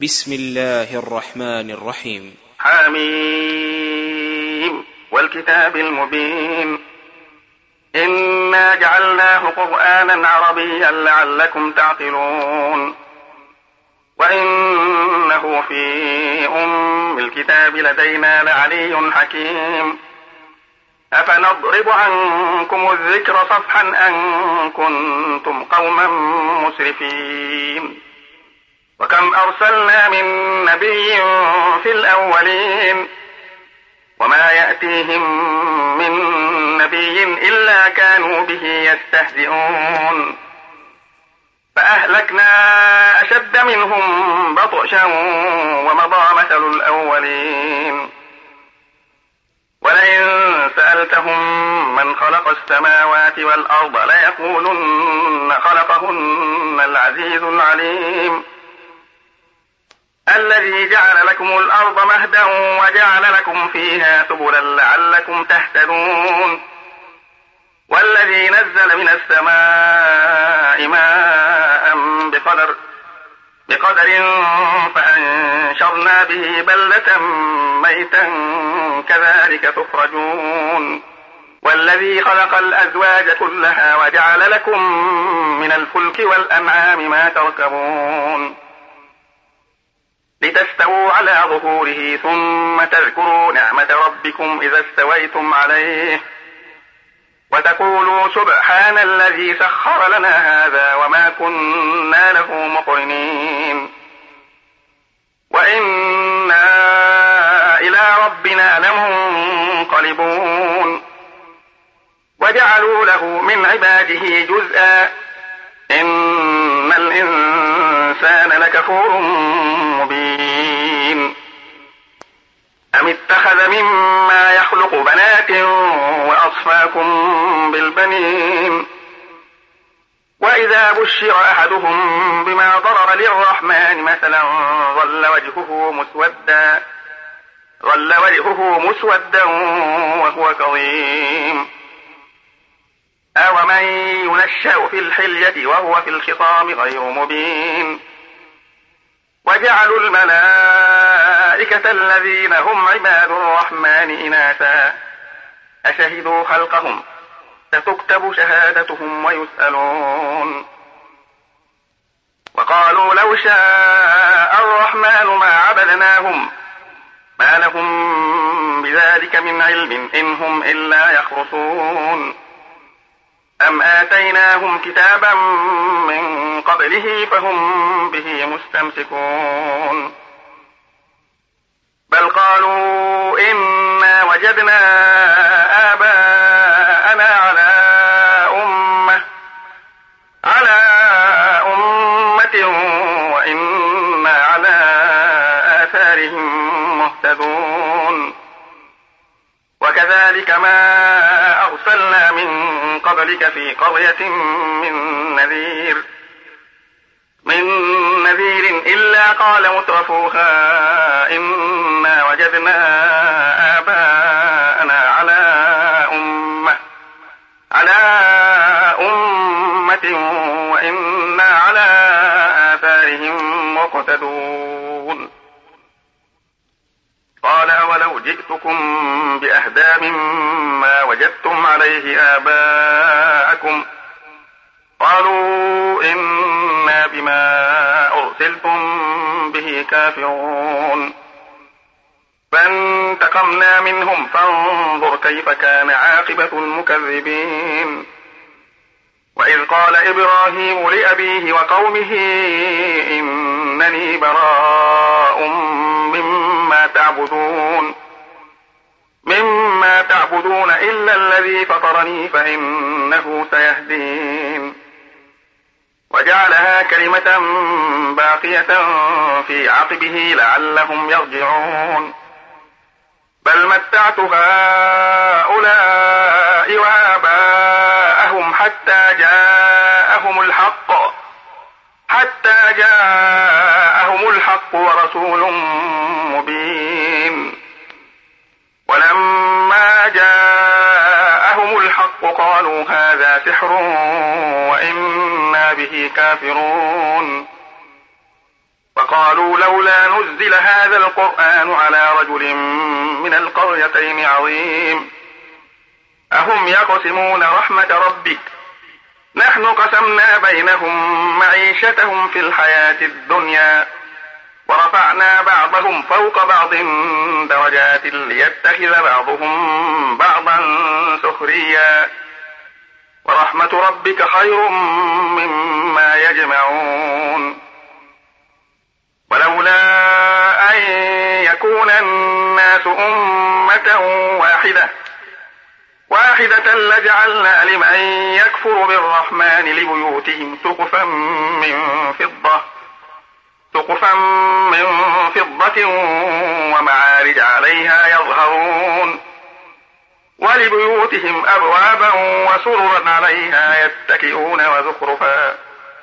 بسم الله الرحمن الرحيم. حميم والكتاب المبين إنا جعلناه قرآنا عربيا لعلكم تعقلون وإنه في أم الكتاب لدينا لعلي حكيم أفنضرب عنكم الذكر صفحا أن كنتم قوما مسرفين وكم أرسلنا من نبي في الأولين وما يأتيهم من نبي إلا كانوا به يستهزئون فأهلكنا أشد منهم بطشا ومضى مثل الأولين ولئن سألتهم من خلق السماوات والأرض ليقولن خلقهن العزيز العليم الذي جعل لكم الأرض مهدا وجعل لكم فيها سبلا لعلكم تهتدون والذي نزل من السماء ماء بقدر فأنشرنا به بلدة ميتا كذلك تخرجون والذي خلق الأزواج كلها وجعل لكم من الفلك والأنعام ما تركبون لتستووا على ظهوره ثم تذكروا نعمة ربكم إذا استويتم عليه وتقولوا سبحان الذي سخر لنا هذا وما كنا له مقرنين وإنا إلى ربنا لمنقلبون وجعلوا له من عباده جزءا إن الإنسان لكفور مبين أم اتخذ مما يخلق بنات وأصفاكم بالبنين وإذا بشر أحدهم بما ضرب للرحمن مثلا ظل وجهه مسودا وهو كظيم أومن ينشأ في الحلية وهو في الخصام غير مبين وجعلوا الملائكة الذين هم عباد الرحمن إناثا أشهدوا خلقهم ستكتب شهادتهم ويسألون وقالوا لو شاء الرحمن ما عبدناهم ما لهم بذلك من علم إن هم إلا يخرصون أم آتيناهم كتابا من قبله فهم به مستمسكون بل قالوا إنا وجدنا آباءنا على أمة وإنا على آثارهم مهتدون وكذلك ما أرسلنا من قبلك في قرية من نذير إلا قال مترفوها إنا وجدنا آباءنا على أمة وإنا على آثارهم مقتدون قال أولو جئتكم بأهدى مما وجدتم عليه آباءكم قالوا إنا بما أرسلتم به كافرون فانتقمنا منهم فانظر كيف كان عاقبة المكذبين وإذ قال إبراهيم لأبيه وقومه إنني براء مما تعبدون إلا الذي فطرني فإنه سيهدين وجعلها كلمة باقية في عقبه لعلهم يرجعون بل متعت هؤلاء وآباءهم حتى جاءهم الحق ورسول مبين ولما جاءهم الحق قالوا هذا سحر وإنا به كافرون وقالوا لولا نزل هذا القرآن على رجل من القريتين عظيم أهم يقسمون رحمة ربك نحن قسمنا بينهم معيشتهم في الحياة الدنيا ورفعنا بعضهم فوق بعض درجات ليتخذ بعضهم بعضا سخريا ورحمة ربك خير مما يجمعون ولولا أن يكون الناس أمة واحدة لجعلنا لمن يكفر بالرحمن لبيوتهم سقفا من فضة ومعارج عليها يظهرون ولبيوتهم أبوابا وسررا عليها يتكئون وزخرفا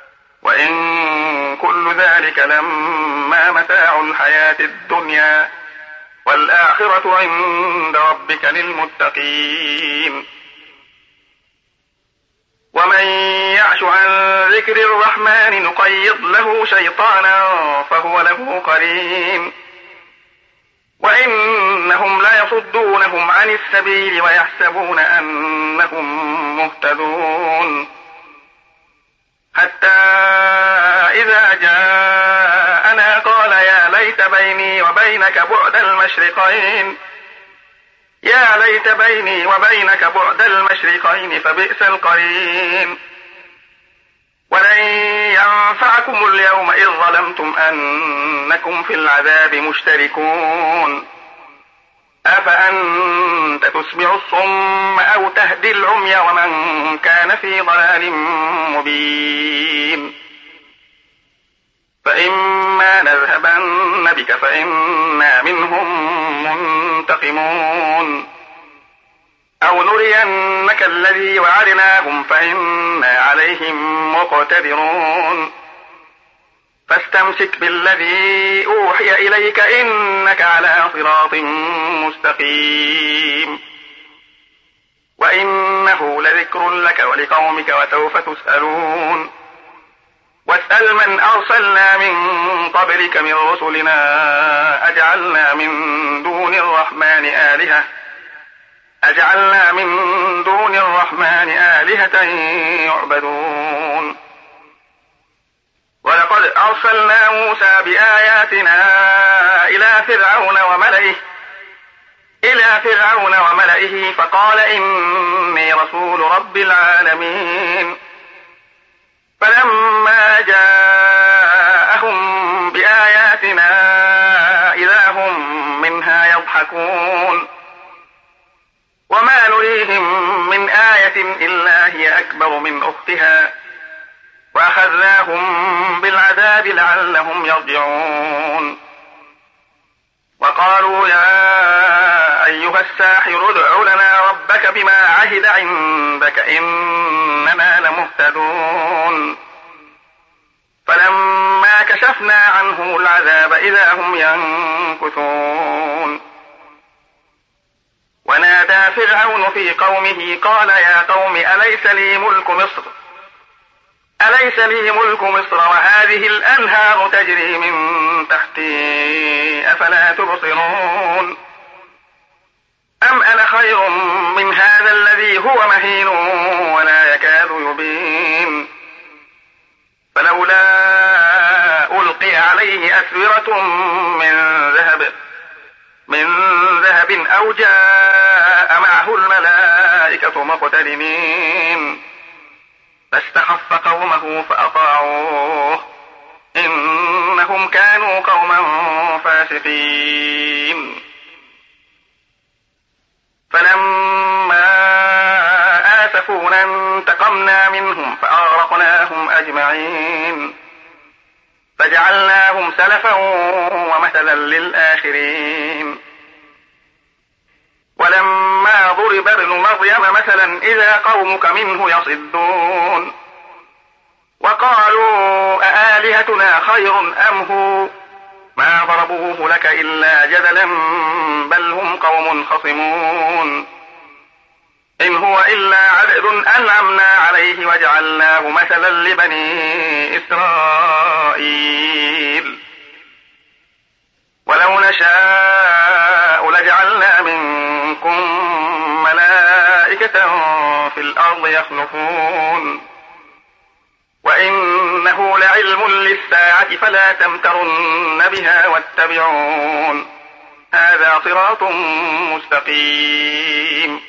وإن كل ذلك لما متاع الحياة الدنيا والآخرة عند ربك للمتقين ومن يعش عن ذكر الرحمن نقيض له شيطانا فهو له قرين وإنهم ليصدونهم عن السبيل ويحسبون أنهم مهتدون حتى إذا جاءنا قال يا ليت بيني وبينك بعد المشرقين فبئس القرين ولن ينفعكم اليوم إذ ظلمتم أنكم في العذاب مشتركون أفأنت تسمع الصم أو تهدي العمي ومن كان في ضلال مبين فإما نذهبن بك فإنا منهم منتقمون أو نرينك الذي وعدناهم فإنا عليهم مقتدرون فاستمسك بالذي أوحي إليك إنك على صراط مستقيم وإنه لذكر لك ولقومك وسوف تسألون واسأل من أرسلنا من قبلك من رسلنا أجعلنا من دون الرحمن آلهة يعبدون ولقد أرسلنا موسى بآياتنا إلى فرعون وملئه فقال إني رسول رب العالمين فلما جاءهم بآياتنا إذا هم منها يضحكون وما نريهم من آية إلا هي أكبر من أختها وأخذناهم بالعذاب لعلهم يرجعون وقالوا يا أيها الساحر ادع لنا ربك بما عهد عندك إننا لمهتدون فلما كشفنا عنهم العذاب إذا هم ينكثون ونادى فرعون في قومه قال يا قوم أليس لي ملك مصر وهذه الأنهار تجري من تحتي أفلا تبصرون أم أنا خير من هذا الذي هو مهين ولا يكاد يبين فلولا ألقي عليه أسورة من ذهب أو جاء معه الملائكة مقترنين فاستخف قومه فأطاعوه إنهم كانوا قوما فاسقين فلما آسفونا انتقمنا منهم فأغرقناهم أجمعين فجعلناهم سلفا ومثلا للآخرين ولما ضرب ابن مريم مثلا إذا قومك منه يصدون وقالوا أآلهتنا خير أم هو ما ضربوه لك إلا جدلا بل هم قوم خصمون إن هو إلا عبد أنعمنا عليه وجعلناه مثلا لبني إسرائيل نشاء لجعلنا منكم ملائكة في الأرض يخلفون وإنه لعلم للساعة فلا تمترن بها واتبعون هذا صراط مستقيم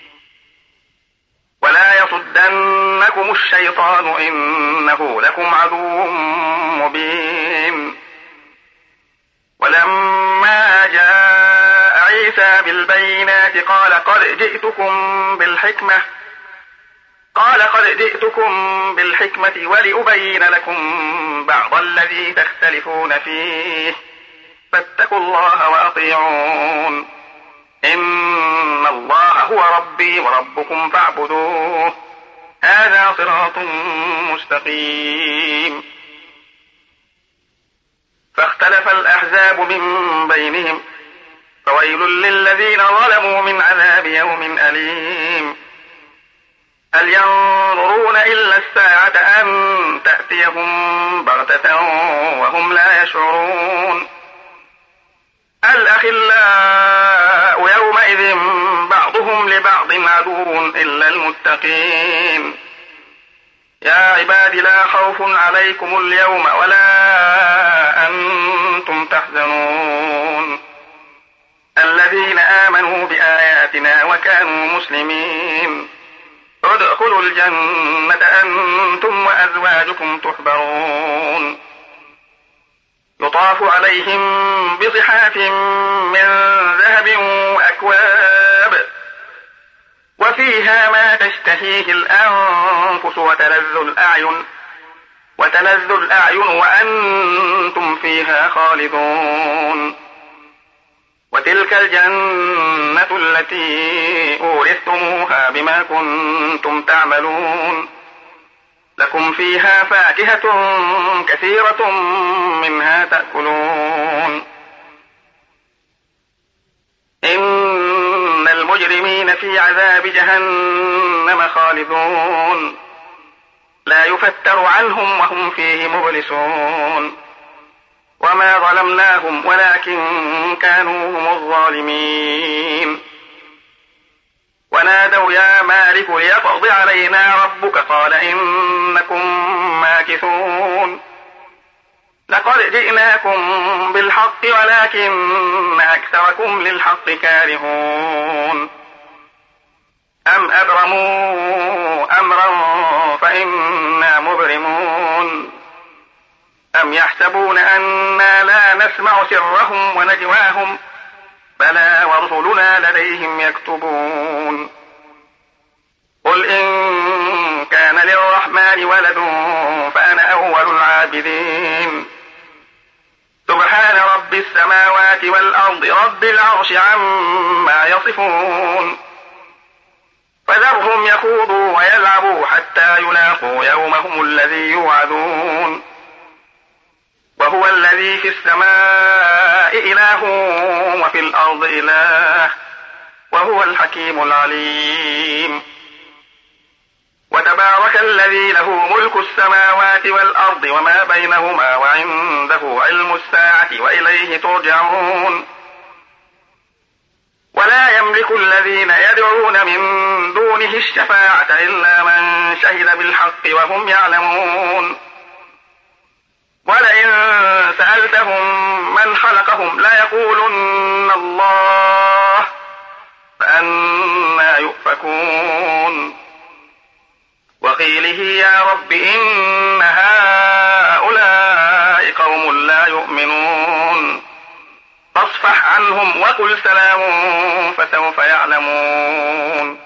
ولا يصدنكم الشيطان إنه لكم عدو مبين ولما جاء عيسى بالبينات قال قد جئتكم بالحكمة ولأبين لكم بعض الذي تختلفون فيه فاتقوا الله وأطيعون إن الله هو ربي وربكم فاعبدوه هذا صراط مستقيم فاختلف الأحزاب من بينهم فويل للذين ظلموا من عذاب يوم أليم هل ينظرون إلا الساعة أن تأتيهم بغتة وهم لا يشعرون الأخلاء يومئذ بعضهم لبعض عدو إلا المتقين يا عباد لا خوف عليكم اليوم ولا أنتم تحزنون الذين آمنوا بآياتنا وكانوا مسلمين ادخلوا الجنة أنتم وأزواجكم تحبرون يطاف عليهم بصحاف من ذهب وأكواب وفيها ما تشتهيه الأنفس وتلذ الأعين وأنتم فيها خالدون وتلك الجنة التي أورثتموها بما كنتم تعملون لكم فيها فاكهة كثيرة منها تأكلون إن المجرمين في عذاب جهنم خالدون لا يفتر عنهم وهم فيه مبلسون وما ظلمناهم ولكن كانوا هم الظالمين ونادوا يا مالك ليقض علينا ربك قال إنكم ماكثون لقد جئناكم بالحق ولكن أكثركم للحق كارهون أم أبرموا أمرا فإنا مبرمون أم يحسبون أنا لا نسمع سرهم ونجواهم بلى ورسلنا لديهم يكتبون قل إن كان للرحمن ولد فأنا أول العابدين سبحان رب السماوات والأرض رب العرش عما يصفون فذرهم يخوضوا ويلعبوا حتى يلاقوا يومهم الذي يوعدون وهو الذي في السماء إله وفي الأرض إله وهو الحكيم العليم وتبارك الذي له ملك السماوات والأرض وما بينهما وعنده علم الساعة وإليه ترجعون ولا يملك الذين يدعون من دونه الشفاعة إلا من شهد بالحق وهم يعلمون ولئن سألتهم من خلقهم ليقولن الله فأنى يؤفكون وقيله يا رب إن هؤلاء قوم لا يؤمنون فاصفح عنهم وقل سلام فسوف يعلمون